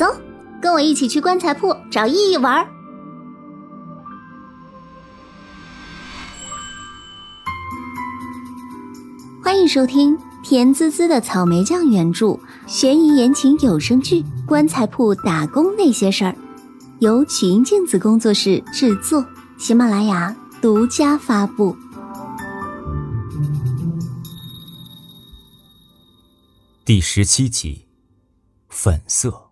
走，跟我一起去棺材铺找依依玩。欢迎收听甜滋滋的草莓酱原著悬疑言情有声剧《棺材铺打工那些事儿》，由曲音镜子工作室制作，喜马拉雅独家发布。 第17集，粉色。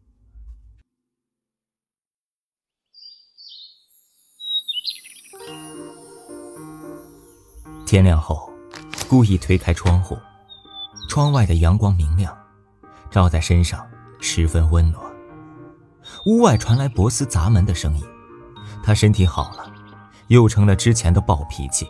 天亮后，故意推开窗户，窗外的阳光明亮，照在身上十分温暖。屋外传来博斯砸门的声音，他身体好了，又成了之前的暴脾气。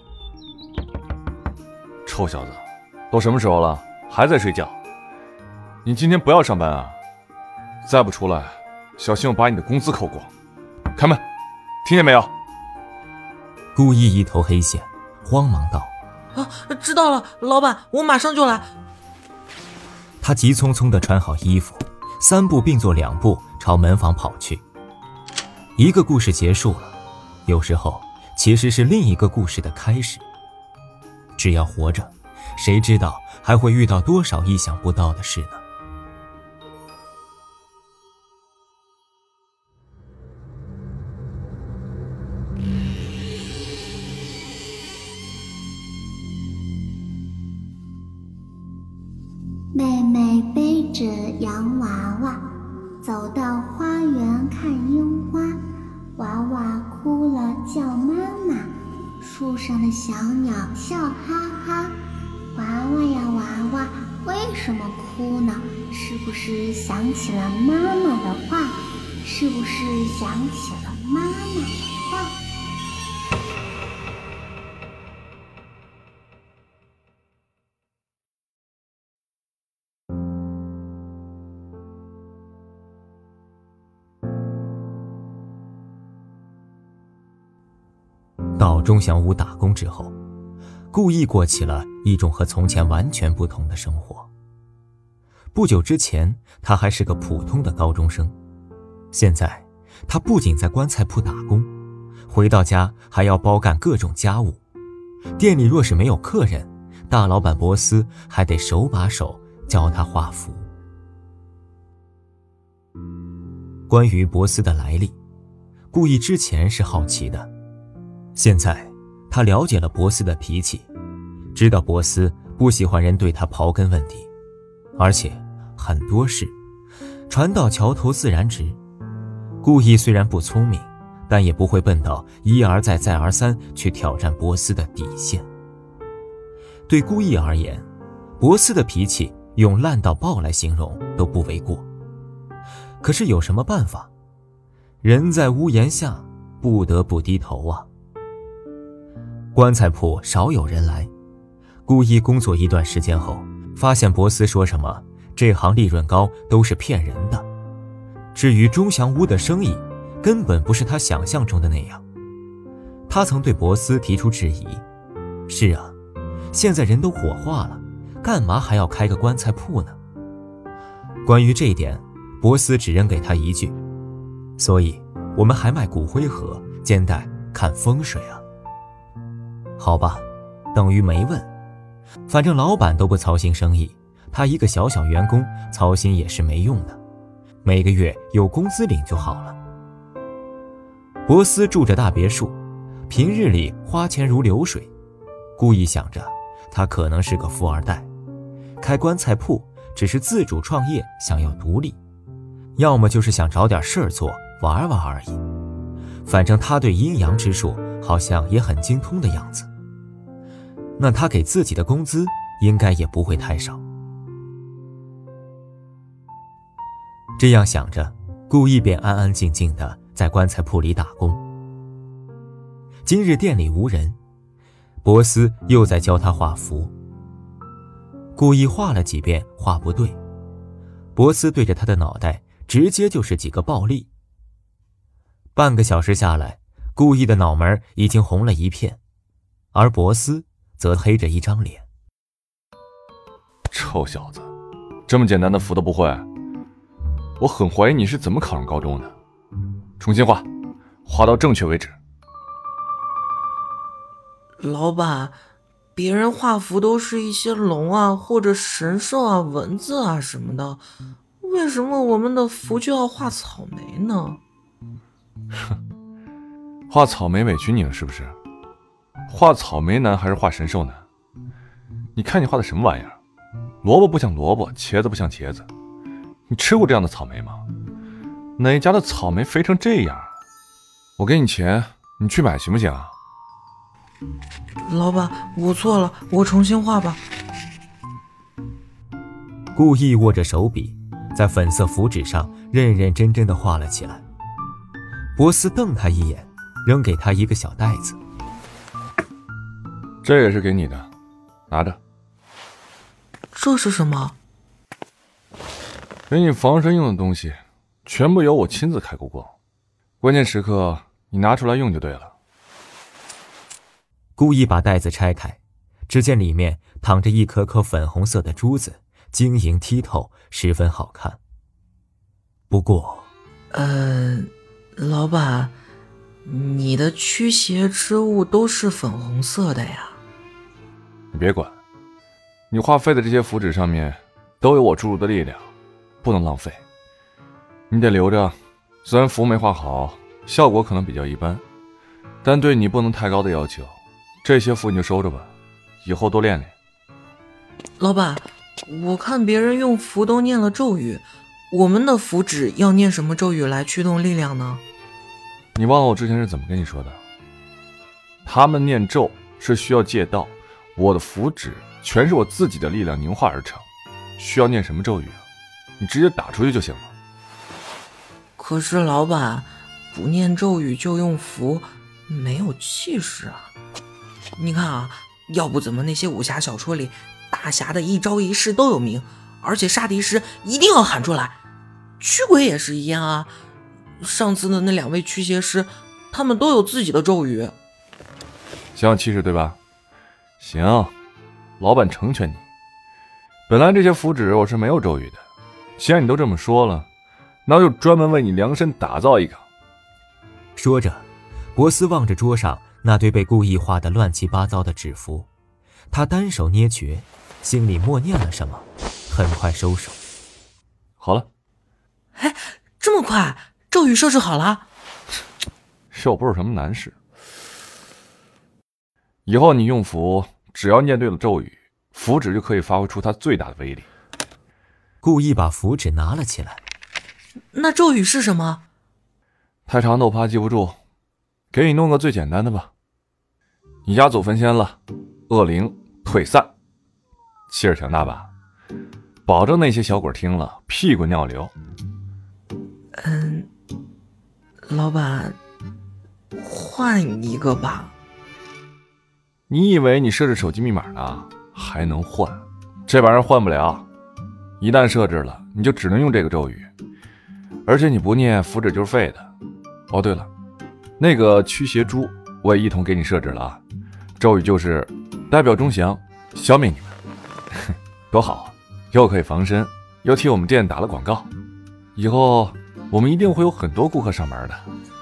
臭小子，都什么时候了，还在睡觉？你今天不要上班啊！再不出来，小心我把你的工资扣光！开门，听见没有？ 故意一头黑线，慌忙道： 知道了，老板，我马上就来。 他急匆匆地穿好衣服，3步并作2步朝门房跑去。一个故事结束了，有时候其实是另一个故事的开始。只要活着，谁知道还会遇到多少意想不到的事呢？ 妹妹背着洋娃娃走到花园看樱花，娃娃哭了叫妈妈，树上的小鸟笑哈哈。娃娃呀娃娃，为什么哭呢？是不是想起了妈妈的话？是不是想起了妈妈的话？ 到钟祥屋打工之后，故意过起了一种和从前完全不同的生活。不久之前，他还是个普通的高中生，现在他不仅在棺材铺打工，回到家还要包干各种家务。店里若是没有客人，大老板博斯还得手把手教他画符。关于博斯的来历，故意之前是好奇的，现在他了解了博斯的脾气，知道博斯不喜欢人对他刨根问底，而且很多事船到桥头自然直。故意虽然不聪明，但也不会笨到一而再再而三去挑战博斯的底线。对故意而言，博斯的脾气用烂到爆来形容都不为过。可是有什么办法？人在屋檐下，不得不低头啊。棺材铺少有人来，故意工作一段时间后，发现博斯说什么这行利润高都是骗人的。至于钟祥屋的生意，根本不是他想象中的那样。他曾对博斯提出质疑，是啊，现在人都火化了，干嘛还要开个棺材铺呢？关于这一点，博斯只扔给他一句，所以我们还卖骨灰盒，兼带看风水啊。好吧，等于没问。反正老板都不操心生意，他一个小小员工操心也是没用的，每个月有工资领就好了。博斯住着大别墅，平日里花钱如流水。故意想着他可能是个富二代，开棺材铺只是自主创业，想要独立，要么就是想找点事儿做玩玩而已。反正他对阴阳之术好像也很精通的样子，那他给自己的工资应该也不会太少。这样想着，故意便安安静静地在棺材铺里打工。今日店里无人，博斯又在教他画符。故意画了几遍，画不对，博斯对着他的脑袋直接就是几个暴力。半个小时下来，故意的脑门已经红了一片，而博斯则黑着一张脸。 臭小子，这么简单的符都不会？ 我很怀疑你是怎么考上高中的。重新画，画到正确为止。 老板，别人画符都是一些龙啊，或者神兽啊、蚊子啊什么的，为什么我们的符就要画草莓呢？ 画草莓委屈你了是不是？画草莓难还是画神兽难？你看你画的什么玩意儿？萝卜不像萝卜，茄子不像茄子。你吃过这样的草莓吗？哪家的草莓肥成这样？我给你钱，你去买行不行啊？ 老板，我错了，我重新画吧。 故意握着手笔，在粉色符纸上认认真真地画了起来。博斯瞪他一眼，扔给他一个小袋子。 这也是给你的，拿着。 这是什么？ 给你防身用的东西，全部由我亲自开过光，关键时刻你拿出来用就对了。 故意把袋子拆开，只见里面躺着一颗颗粉红色的珠子，晶莹剔透，十分好看。不过， 老板，你的驱邪之物都是粉红色的呀？ 你别管，你画废的这些符纸上面都有我注入的力量，不能浪费。你得留着，虽然符没画好，效果可能比较一般，但对你不能太高的要求。这些符你就收着吧，以后多练练。 老板，我看别人用符都念了咒语，我们的符纸要念什么咒语来驱动力量呢？ 你忘了我之前是怎么跟你说的？他们念咒是需要借道，我的符纸全是我自己的力量凝化而成，需要念什么咒语啊？你直接打出去就行了。 可是老板，不念咒语就用符，没有气势啊。你看啊，要不怎么那些武侠小说里大侠的一招一式都有名，而且杀敌时一定要喊出来。驱鬼也是一样啊，上次的那2位驱邪师，他们都有自己的咒语。 想要气势对吧？行，老板成全你。本来这些符纸我是没有咒语的，既然你都这么说了，那我就专门为你量身打造一个。 说着，博斯望着桌上那堆被故意画得乱七八糟的纸符，他单手捏诀，心里默念了什么，很快收手。 好了。 哎，这么快，咒语设置好了？ 又不是什么难事。以后你用符，只要念对了咒语，符纸就可以发挥出它最大的威力。 故意把符纸拿了起来。 那咒语是什么？ 太长的我怕记不住，给你弄个最简单的吧。你家祖坟先了，恶灵退散，气势强大吧？保证那些小鬼听了屁滚尿流。 老板，换一个吧。 你以为你设置手机密码呢？还能换？这玩意儿换不了，一旦设置了，你就只能用这个咒语，而且你不念符纸就是废的。哦，对了，那个驱邪珠我也一同给你设置了啊，咒语就是代表钟祥，消灭你们。多好，又可以防身，又替我们店打了广告，以后我们一定会有很多顾客上门的。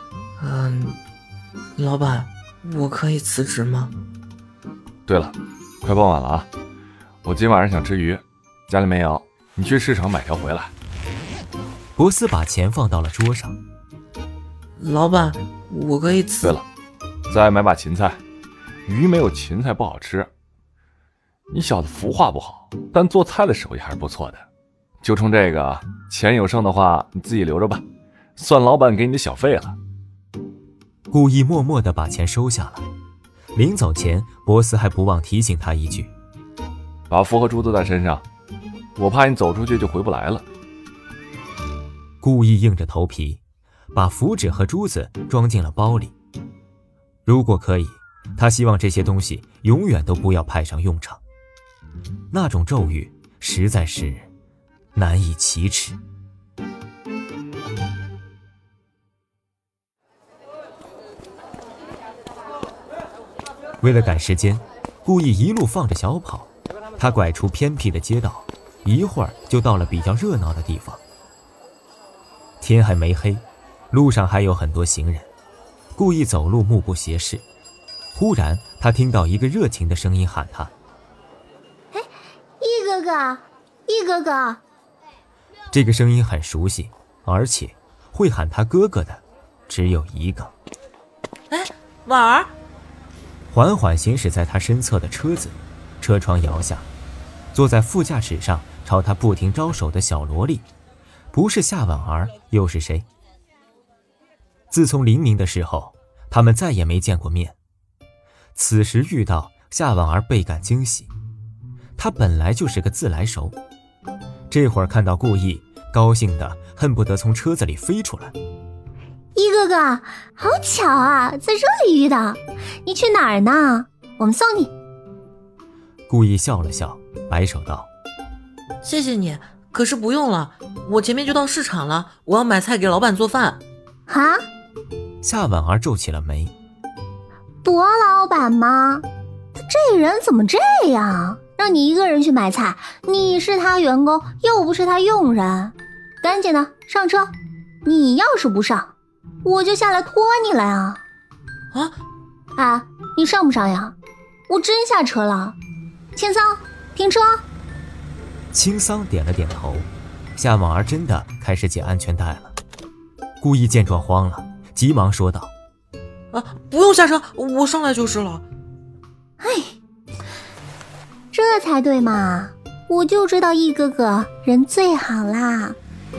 老板，我可以辞职吗？ 对了，快傍晚了啊，我今晚上想吃鱼，家里没有，你去市场买条回来。 博斯把钱放到了桌上。 老板，我可以辞。 对了，再买把芹菜，鱼没有芹菜不好吃。你小子符画不好，但做菜的手艺还是不错的。就冲这个，钱有剩的话你自己留着吧，算老板给你的小费了。 故意默默地把钱收下了。临走前，博斯还不忘提醒他一句： 把符和珠子带身上，我怕你走出去就回不来了。 故意硬着头皮把符纸和珠子装进了包里。如果可以，他希望这些东西永远都不要派上用场。那种咒语实在是难以启齿。为了赶时间，故意一路放着小跑，他拐出偏僻的街道，一会儿就到了比较热闹的地方。 天还没黑，路上还有很多行人，故意走路目不斜视。忽然他听到一个热情的声音喊他： 易哥哥，易哥哥。 这个声音很熟悉，而且会喊他哥哥的只有一个。 婉儿。 缓缓行驶在他身侧的车子，车窗摇下，坐在副驾驶上朝他不停招手的小萝莉，不是夏婉儿又是谁？自从黎明的时候，他们再也没见过面。此时遇到夏婉儿倍感惊喜，她本来就是个自来熟，这会儿看到顾意，高兴得恨不得从车子里飞出来。 易哥哥，好巧啊，在这里遇到。你去哪儿呢？我们送你。 顾意笑了笑，摆手道： 谢谢你，可是不用了，我前面就到市场了，我要买菜给老板做饭。 啊？ 夏婉儿皱起了眉。 夺老板吗？这人怎么这样？让你一个人去买菜，你是他员工，又不是他佣人。赶紧的，上车。你要是不上，我就下来拖你了呀。你上不上呀？我真下车了。青桑，停车。 青桑点了点头，夏婉儿真的开始解安全带了。顾意见状慌了，急忙说道： 不用下车，我上来就是了。 这才对嘛，我就知道易哥哥人最好啦。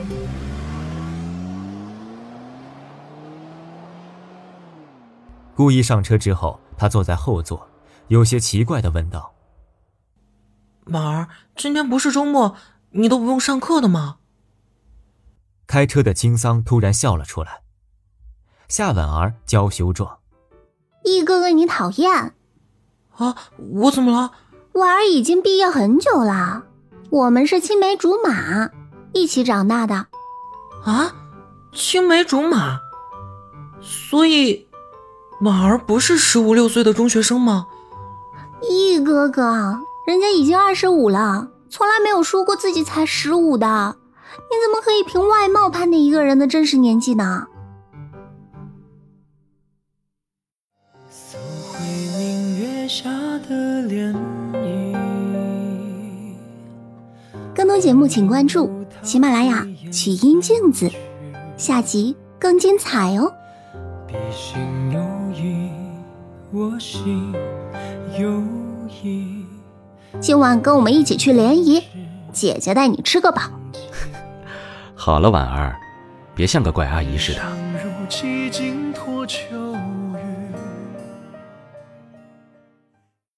顾意上车之后，他坐在后座，有些奇怪地问道： 婉儿，今天不是周末，你都不用上课的吗？ 开车的青桑突然笑了出来。夏婉儿娇羞状： 易哥哥你讨厌。 我怎么了？ 婉儿已经毕业很久了，我们是青梅竹马，一起长大的。 青梅竹马？所以婉儿不是15、16岁的中学生吗？ 易哥哥，人家已经25了，从来没有说过自己才15的，你怎么可以凭外貌判定一个人的真实年纪呢？ 搜回明月下的涟漪。 更多节目请关注喜马拉雅曲音镜子，下集更精彩哦。 笔心有意，我心有意。 今晚跟我们一起去联谊，姐姐带你吃个饱。 好了，婉儿，别像个怪阿姨似的。 如几经脱臼